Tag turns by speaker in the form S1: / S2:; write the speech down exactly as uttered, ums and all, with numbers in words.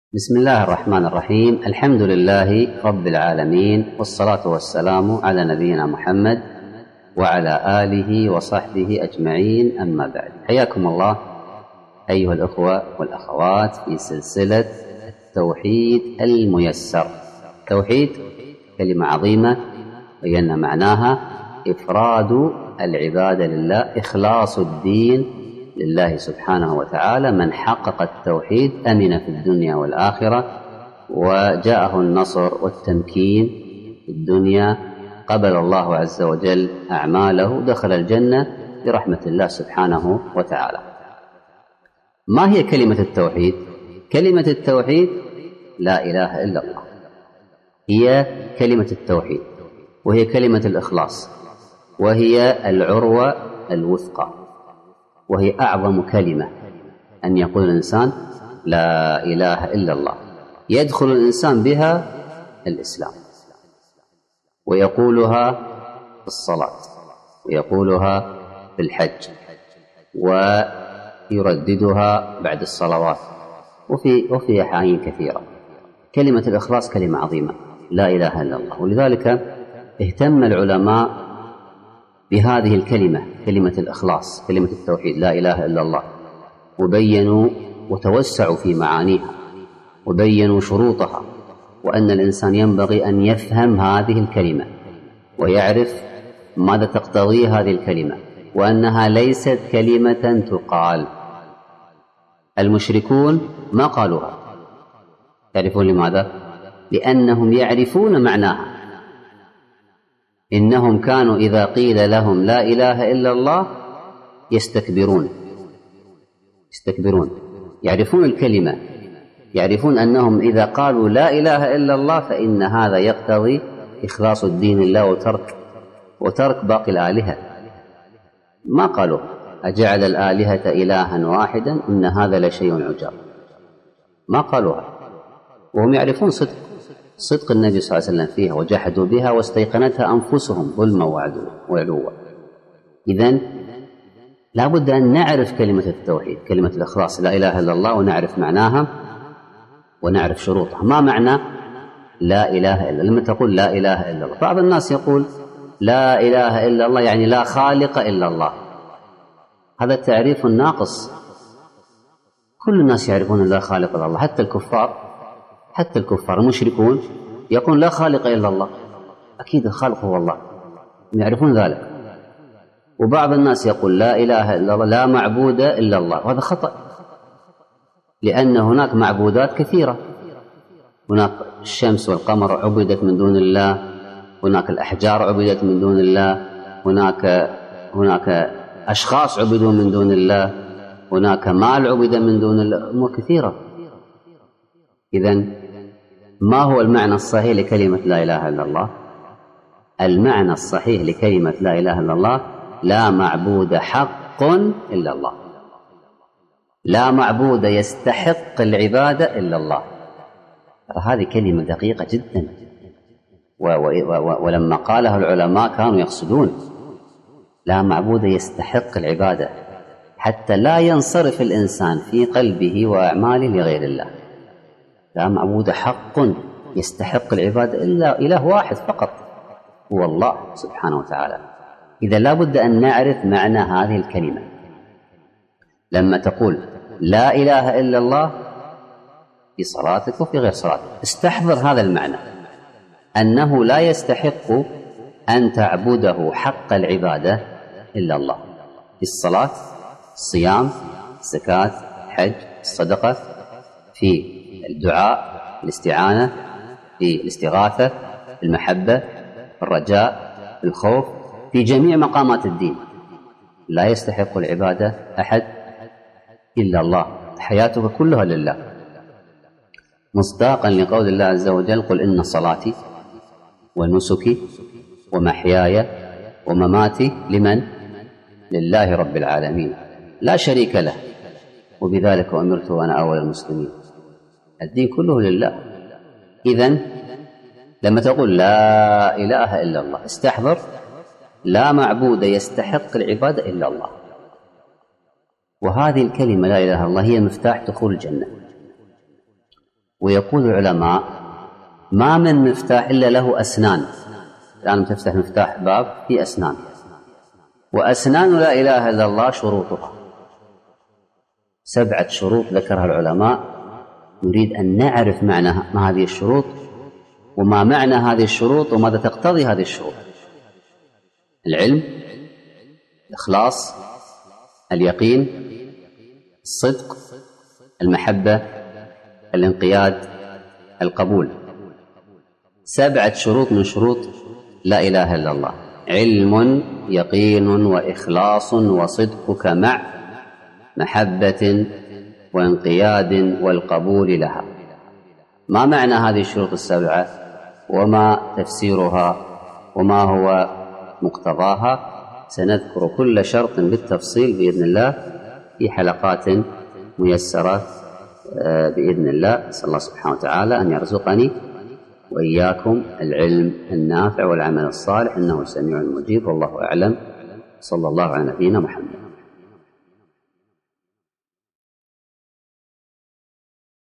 S1: بسم الله الرحمن الرحيم. الحمد لله رب العالمين، والصلاة والسلام على نبينا محمد وعلى آله وصحبه أجمعين، أما بعد. حياكم الله أيها الأخوة والأخوات في سلسلة التوحيد الميسر. توحيد كلمة عظيمة بينا معناها إفراد العبادة لله، إخلاص الدين لله سبحانه وتعالى. من حقق التوحيد أمن في الدنيا والآخرة، وجاءه النصر والتمكين في الدنيا، قبل الله عز وجل أعماله، دخل الجنة برحمة الله سبحانه وتعالى. ما هي كلمة التوحيد؟ كلمة التوحيد لا إله إلا الله، هي كلمة التوحيد، وهي كلمة الإخلاص، وهي العروة الوثقى، وهي أعظم كلمة أن يقول الإنسان لا إله إلا الله. يدخل الإنسان بها الإسلام، ويقولها في الصلاة، ويقولها في الحج، ويرددها بعد الصلوات، وفي وفي أحايين كثيرة. كلمة الإخلاص كلمة عظيمة، لا إله إلا الله، ولذلك اهتم العلماء بهذه الكلمة، كلمة الإخلاص، كلمة التوحيد، لا إله إلا الله، وبينوا وتوسعوا في معانيها، وبينوا شروطها، وأن الإنسان ينبغي أن يفهم هذه الكلمة ويعرف ماذا تقتضي هذه الكلمة، وأنها ليست كلمة تقال. المشركون ما قالوها، تعرفون لماذا؟ لأنهم يعرفون معناها. إنهم كانوا إذا قيل لهم لا إله إلا الله يستكبرون يستكبرون يعرفون الكلمة، يعرفون أنهم إذا قالوا لا إله إلا الله فإن هذا يقتضي إخلاص الدين لله وترك وترك باقي الآلهة. ما قالوا أجعل الآلهة إلها واحدا إن هذا لشيء عجاب، ما قالوها، وهم يعرفون صدق صدق النبي صلى الله عليه وسلم فيها، وجحدوا بها واستيقنتها أنفسهم ظلما وعلوا. إذن لا بد أن نعرف كلمة التوحيد، كلمة الإخلاص، لا إله إلا الله، ونعرف معناها ونعرف شروطها. ما معنى لا إله إلا؟ لما تقول لا إله إلا الله، بعض الناس يقول لا إله إلا الله يعني لا خالق إلا الله. هذا التعريف ناقص. كل الناس يعرفون لا خالق إلا الله، حتى الكفار حتى الكفار المشركون يقول لا خالق إلا الله، أكيد الخالق هو الله، يعرفون ذلك. وبعض الناس يقول لا إله إلا الله، لا معبود إلا الله، وهذا خطأ، لأن هناك معبودات كثيرة. هناك الشمس والقمر عبدت من دون الله، هناك الأحجار عبدت من دون الله، هناك هناك أشخاص عبدوا من دون الله، هناك مال عبد من دون الله، أمور كثيرة. إذن ما هو المعنى الصحيح لكلمة لا إله إلا الله؟ المعنى الصحيح لكلمة لا إله إلا الله لا معبود حق إلا الله، لا معبود يستحق العبادة إلا الله. هذه كلمة دقيقة جدا، ولما قالها العلماء كانوا يقصدون لا معبود يستحق العبادة، حتى لا ينصرف الإنسان في قلبه وأعماله لغير الله. لا معبود حق يستحق العبادة إلا إله واحد فقط، هو الله سبحانه وتعالى. إذا لا بد أن نعرف معنى هذه الكلمة. لما تقول لا إله إلا الله في صلاتك وفي غير صلاتك، استحضر هذا المعنى، أنه لا يستحق أن تعبده حق العبادة إلا الله. في الصلاة، الصيام، الزكاة، الحج، الصدقة، في الدعاء، الاستعانة، في الاستغاثة، المحبة، الرجاء، الخوف، في جميع مقامات الدين لا يستحق العبادة أحد إلا الله، حياتك كلها لله، مصداقا لقول الله عز وجل قل إن صلاتي ونسكي ومحياي ومماتي لمن؟ لله رب العالمين لا شريك له، وبذلك أمرت وأنا أول المسلمين. الدين كله لله. إذن لما تقول لا إله إلا الله استحضر لا معبود يستحق العبادة إلا الله، وهذه الكلمة لا إله إلا الله هي مفتاح دخول الجنة. ويقول العلماء ما من مفتاح إلا له أسنان. الآن تفتح مفتاح باب في أسنان، وأسنان لا إله إلا الله شروطها سبعة شروط ذكرها العلماء. نريد أن نعرف معنى ما هذه الشروط، وما معنى هذه الشروط، وماذا تقتضي هذه الشروط. العلم، الإخلاص، اليقين، الصدق، المحبة، الانقياد، القبول. سبعة شروط من شروط لا إله إلا الله: علم، يقين، وإخلاص، وصدقك مع محبة وانقياد والقبول لها. ما معنى هذه الشروط السبعة، وما تفسيرها، وما هو مقتضاها؟ سنذكر كل شرط بالتفصيل بإذن الله في حلقات ميسرة بإذن الله. أسأل الله سبحانه وتعالى أن يرزقني وإياكم العلم النافع والعمل الصالح، إنه سميع مجيب، والله أعلم. صلى الله على نبينا محمد.